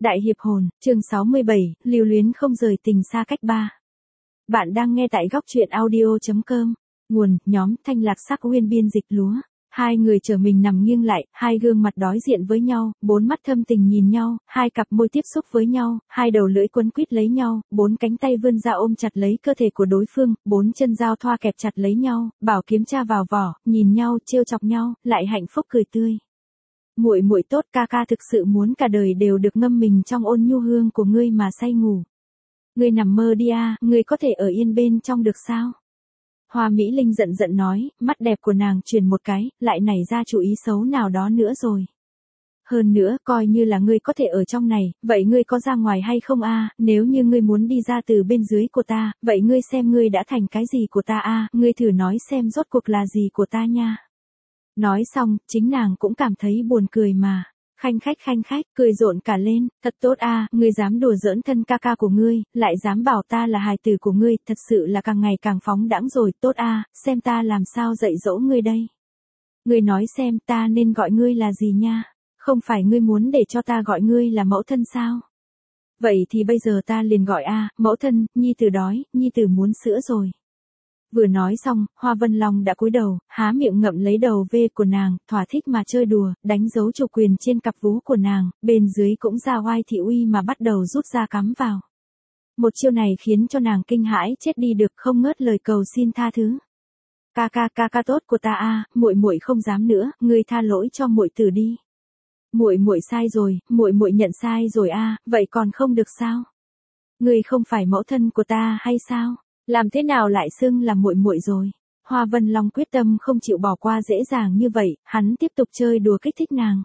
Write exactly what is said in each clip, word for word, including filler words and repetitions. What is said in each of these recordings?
Đại hiệp hồn, chương sáu mươi bảy, lưu luyến không rời tình xa cách ba. Bạn đang nghe tại góc truyện audio chấm com. Nguồn, nhóm, Thanh Lạc Sắc Uyên biên dịch lúa. Hai người trở mình nằm nghiêng lại, hai gương mặt đối diện với nhau, bốn mắt thâm tình nhìn nhau, hai cặp môi tiếp xúc với nhau, hai đầu lưỡi quấn quýt lấy nhau, bốn cánh tay vươn ra ôm chặt lấy cơ thể của đối phương, bốn chân giao thoa kẹp chặt lấy nhau, bảo kiếm tra vào vỏ, nhìn nhau, trêu chọc nhau, lại hạnh phúc cười tươi. Muội muội tốt, ca ca thực sự muốn cả đời đều được ngâm mình trong ôn nhu hương của ngươi mà say ngủ. Ngươi nằm mơ đi a, ngươi có thể ở yên bên trong được sao? Hoa Mỹ Linh giận giận nói, mắt đẹp của nàng chuyển một cái, lại nảy ra chủ ý xấu nào đó nữa rồi. Hơn nữa, coi như là ngươi có thể ở trong này, vậy ngươi có ra ngoài hay không a? Nếu như ngươi muốn đi ra từ bên dưới của ta, vậy ngươi xem ngươi đã thành cái gì của ta a? Ngươi thử nói xem rốt cuộc là gì của ta nha. Nói xong, chính nàng cũng cảm thấy buồn cười mà. Khanh khách khanh khách, cười rộn cả lên, thật tốt a, à, ngươi dám đùa giỡn thân ca ca của ngươi, lại dám bảo ta là hài tử của ngươi, thật sự là càng ngày càng phóng đãng rồi, tốt a, à, xem ta làm sao dạy dỗ ngươi đây. Ngươi nói xem ta nên gọi ngươi là gì nha, không phải ngươi muốn để cho ta gọi ngươi là mẫu thân sao? Vậy thì bây giờ ta liền gọi a, à, mẫu thân, nhi tử đói, nhi tử muốn sữa rồi. Vừa nói xong, Hoa Vân Long đã cúi đầu, há miệng ngậm lấy đầu vê của nàng, thỏa thích mà chơi đùa, đánh dấu chủ quyền trên cặp vú của nàng, bên dưới cũng ra oai thị uy mà bắt đầu rút ra cắm vào. Một chiêu này khiến cho nàng kinh hãi chết đi được, không ngớt lời cầu xin tha thứ. Ca ca ca ca tốt của ta a, muội muội không dám nữa, ngươi tha lỗi cho muội tử đi. Muội muội sai rồi, muội muội nhận sai rồi a, vậy còn không được sao? Ngươi không phải mẫu thân của ta hay sao? Làm thế nào lại xưng là muội muội rồi? Hoa Vân Long quyết tâm không chịu bỏ qua dễ dàng như vậy, hắn tiếp tục chơi đùa kích thích nàng.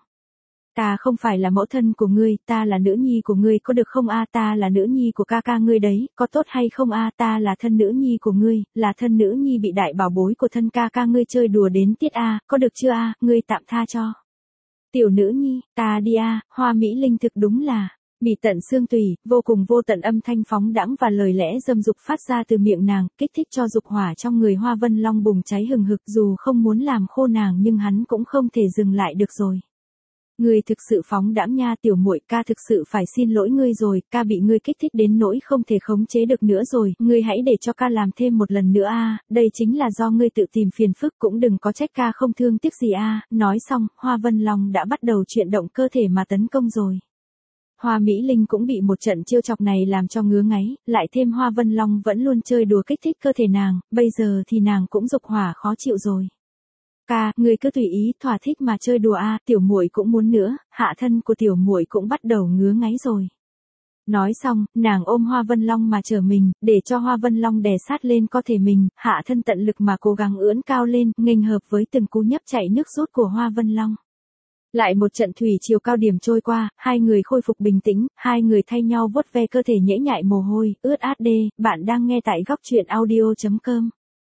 Ta không phải là mẫu thân của ngươi, ta là nữ nhi của ngươi, có được không a? Ta là nữ nhi của ca ca ngươi đấy, có tốt hay không a? Ta là thân nữ nhi của ngươi, là thân nữ nhi bị đại bảo bối của thân ca ca ngươi chơi đùa đến tiết a, có được chưa a? Ngươi tạm tha cho. Tiểu nữ nhi, ta đi a, Hoa Mỹ Linh thực đúng là mỉ tận xương tùy, vô cùng vô tận âm thanh phóng đãng và lời lẽ dâm dục phát ra từ miệng nàng, kích thích cho dục hỏa trong người Hoa Vân Long bùng cháy hừng hực, dù không muốn làm khô nàng nhưng hắn cũng không thể dừng lại được rồi. Ngươi thực sự phóng đãng nha tiểu muội, ca thực sự phải xin lỗi ngươi rồi, ca bị ngươi kích thích đến nỗi không thể khống chế được nữa rồi, ngươi hãy để cho ca làm thêm một lần nữa a, đây chính là do ngươi tự tìm phiền phức, cũng đừng có trách ca không thương tiếc gì a. Nói xong, Hoa Vân Long đã bắt đầu chuyển động cơ thể mà tấn công rồi. Hoa Mỹ Linh cũng bị một trận chiêu chọc này làm cho ngứa ngáy, lại thêm Hoa Vân Long vẫn luôn chơi đùa kích thích cơ thể nàng, bây giờ thì nàng cũng dục hỏa khó chịu rồi. Ca, ngươi cứ tùy ý, thỏa thích mà chơi đùa a, tiểu muội cũng muốn nữa, hạ thân của tiểu muội cũng bắt đầu ngứa ngáy rồi. Nói xong, nàng ôm Hoa Vân Long mà trở mình, để cho Hoa Vân Long đè sát lên cơ thể mình, hạ thân tận lực mà cố gắng ưỡn cao lên, nghênh hợp với từng cú nhấp chạy nước rút của Hoa Vân Long. Lại một trận thủy chiều cao điểm trôi qua, hai người khôi phục bình tĩnh, hai người thay nhau vuốt ve cơ thể nhễ nhại mồ hôi, ướt át đê, bạn đang nghe tại góc truyện audio chấm com.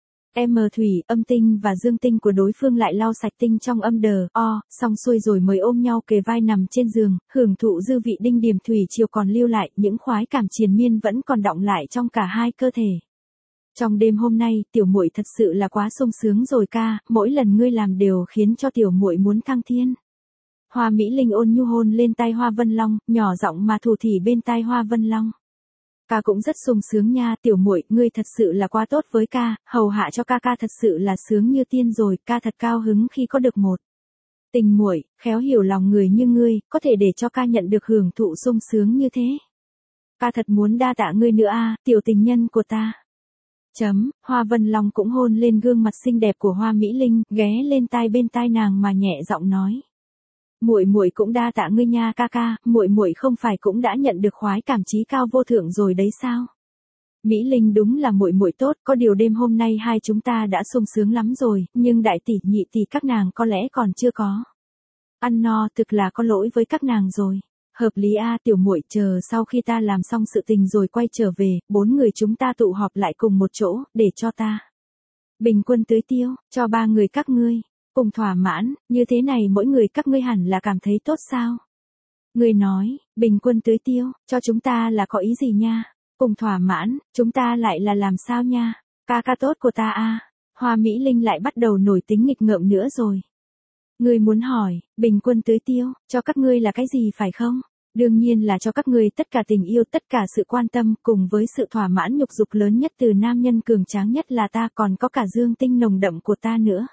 M thủy, âm tinh và dương tinh của đối phương lại lau sạch tinh trong âm đờ, o, xong xuôi rồi mới ôm nhau kề vai nằm trên giường, hưởng thụ dư vị đinh điểm thủy chiều còn lưu lại, những khoái cảm triền miên vẫn còn đọng lại trong cả hai cơ thể. Trong đêm hôm nay, tiểu muội thật sự là quá sung sướng rồi ca, mỗi lần ngươi làm đều khiến cho tiểu muội muốn thăng thiên. Hoa Mỹ Linh ôn nhu hôn lên tai Hoa Vân Long, nhỏ giọng mà thủ thỉ bên tai Hoa Vân Long. Ca cũng rất sung sướng nha, tiểu muội, ngươi thật sự là quá tốt với ca, hầu hạ cho ca ca thật sự là sướng như tiên rồi, ca thật cao hứng khi có được một tình muội khéo hiểu lòng người như ngươi, có thể để cho ca nhận được hưởng thụ sung sướng như thế. Ca thật muốn đa tạ ngươi nữa a, tiểu tình nhân của ta. Chấm, Hoa Vân Long cũng hôn lên gương mặt xinh đẹp của Hoa Mỹ Linh, ghé lên tai bên tai nàng mà nhẹ giọng nói. Muội muội cũng đa tạ ngươi nha ca ca, muội muội không phải cũng đã nhận được khoái cảm chí cao vô thượng rồi đấy sao? Mỹ Linh đúng là muội muội tốt, có điều đêm hôm nay hai chúng ta đã sung sướng lắm rồi, nhưng đại tỷ nhị tỷ các nàng có lẽ còn chưa có ăn no, thực là có lỗi với các nàng rồi. Hợp lý a, tiểu muội, chờ sau khi ta làm xong sự tình rồi quay trở về, bốn người chúng ta tụ họp lại cùng một chỗ, để cho ta bình quân tưới tiêu cho ba người các ngươi. Cùng thỏa mãn, như thế này mỗi người các ngươi hẳn là cảm thấy tốt sao? Ngươi nói, bình quân tưới tiêu, cho chúng ta là có ý gì nha? Cùng thỏa mãn, chúng ta lại là làm sao nha? Ca ca tốt của ta a. Hoa Mỹ Linh lại bắt đầu nổi tính nghịch ngợm nữa rồi. Ngươi muốn hỏi, bình quân tưới tiêu, cho các ngươi là cái gì phải không? Đương nhiên là cho các ngươi tất cả tình yêu, tất cả sự quan tâm, cùng với sự thỏa mãn nhục dục lớn nhất từ nam nhân cường tráng nhất là ta, còn có cả dương tinh nồng đậm của ta nữa.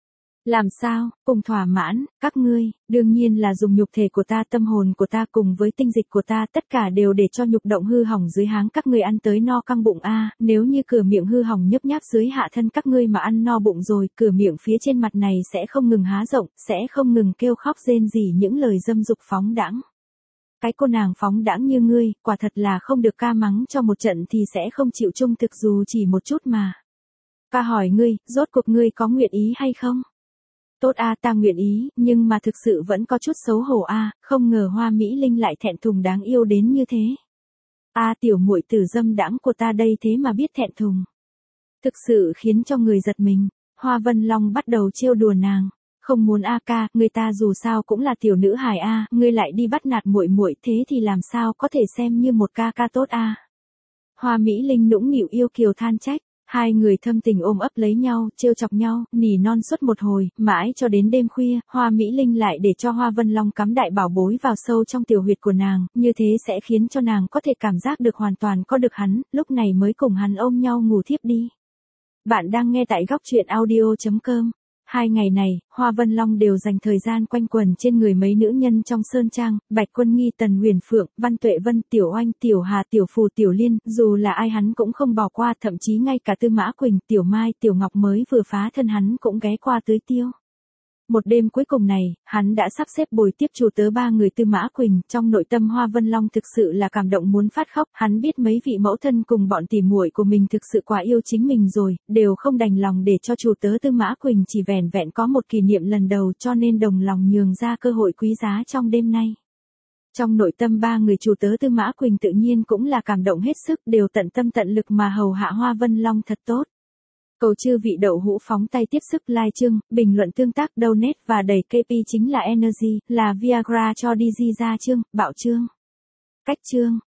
Làm sao, cùng thỏa mãn, các ngươi, đương nhiên là dùng nhục thể của ta, tâm hồn của ta cùng với tinh dịch của ta, tất cả đều để cho nhục động hư hỏng dưới háng các ngươi ăn tới no căng bụng a, nếu như cửa miệng hư hỏng nhấp nháp dưới hạ thân các ngươi mà ăn no bụng rồi, cửa miệng phía trên mặt này sẽ không ngừng há rộng, sẽ không ngừng kêu khóc rên rỉ những lời dâm dục phóng đãng. Cái cô nàng phóng đãng như ngươi, quả thật là không được ca mắng cho một trận thì sẽ không chịu trung thực dù chỉ một chút mà. Ca hỏi ngươi, rốt cuộc ngươi có nguyện ý hay không? Tốt a, ta nguyện ý, nhưng mà thực sự vẫn có chút xấu hổ a, không ngờ Hoa Mỹ Linh lại thẹn thùng đáng yêu đến như thế. A tiểu muội tử dâm đãng của ta đây thế mà biết thẹn thùng. Thực sự khiến cho người giật mình, Hoa Vân Long bắt đầu trêu đùa nàng. Không muốn a ca, người ta dù sao cũng là tiểu nữ hài a, ngươi lại đi bắt nạt muội muội thế thì làm sao có thể xem như một ca ca tốt a. Hoa Mỹ Linh nũng nịu yêu kiều than trách, hai người thâm tình ôm ấp lấy nhau, trêu chọc nhau, nỉ non suốt một hồi, mãi cho đến đêm khuya, Hoa Mỹ Linh lại để cho Hoa Vân Long cắm đại bảo bối vào sâu trong tiểu huyệt của nàng, như thế sẽ khiến cho nàng có thể cảm giác được hoàn toàn có được hắn, lúc này mới cùng hắn ôm nhau ngủ thiếp đi. Bạn đang nghe tại góc truyện audio chấm com. Hai ngày này, Hoa Vân Long đều dành thời gian quanh quần trên người mấy nữ nhân trong sơn trang, Bạch Quân Nghi, Tần Huyền Phượng, Văn Tuệ Vân, Tiểu Oanh, Tiểu Hà, Tiểu Phù, Tiểu Liên, dù là ai hắn cũng không bỏ qua, thậm chí ngay cả Tư Mã Quỳnh, Tiểu Mai, Tiểu Ngọc mới vừa phá thân hắn cũng ghé qua tưới tiêu. Một đêm cuối cùng này, hắn đã sắp xếp bồi tiếp chủ tớ ba người Tư Mã Quỳnh, trong nội tâm Hoa Vân Long thực sự là cảm động muốn phát khóc, hắn biết mấy vị mẫu thân cùng bọn tỉ muội của mình thực sự quá yêu chính mình rồi, đều không đành lòng để cho chủ tớ Tư Mã Quỳnh chỉ vẻn vẹn có một kỷ niệm lần đầu cho nên đồng lòng nhường ra cơ hội quý giá trong đêm nay. Trong nội tâm ba người chủ tớ Tư Mã Quỳnh tự nhiên cũng là cảm động hết sức, đều tận tâm tận lực mà hầu hạ Hoa Vân Long thật tốt. Cầu chư vị đậu hũ phóng tay tiếp sức like chương, bình luận tương tác donate và đẩy ca pê chính là Energy, là Viagra cho đi di ra chương, bạo chương. Cách chương.